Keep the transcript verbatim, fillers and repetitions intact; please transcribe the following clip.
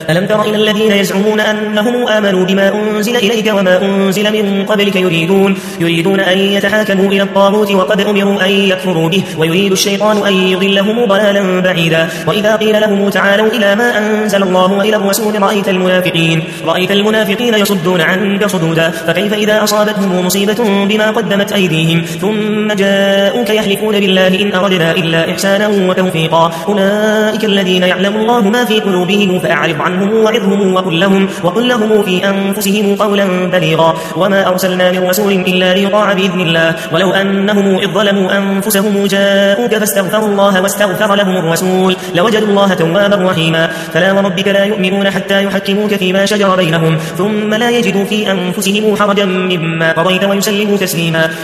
ألم تر إلى الذين يزعمون أنهم آمنوا بما أنزل إليك وما أنزل من قبلك يريدون, يريدون أن يتحاكموا إلى الطاغوت وقد أمروا أن يكفروا به ويريد الشيطان أن يضلهم ضلالا بعيدا. وإذا قيل لهم تعالوا إلى ما أنزل الله وإلى الرسول رأيت المنافقين, رأيت المنافقين يصدون عنك صدودا. فكيف إذا أصابتهم مصيبة بما قدمت أيديهم ثم جاءوك يحلفون بالله إن أردنا إلا إحسانا وتوفيقا أولئك الذين يعلم الله ما في قلوبهم فأعرض عنهم وعظهم وقل لهم, وقل لهم في أنفسهم قولا بليغا. وما أرسلنا من رسول إلا ليطاع بإذن الله ولو أنهم إذ ظلموا أنفسهم جاءوك فاستغفروا الله واستغفر لهم الرسول لوجدوا الله توابا رحيما. فلا وربك لا يؤمنون حتى يحكموك فيما شجر بينهم ثم لا يجدوا في أنفسهم حرجا مما قضيت ويسلموا تسليما.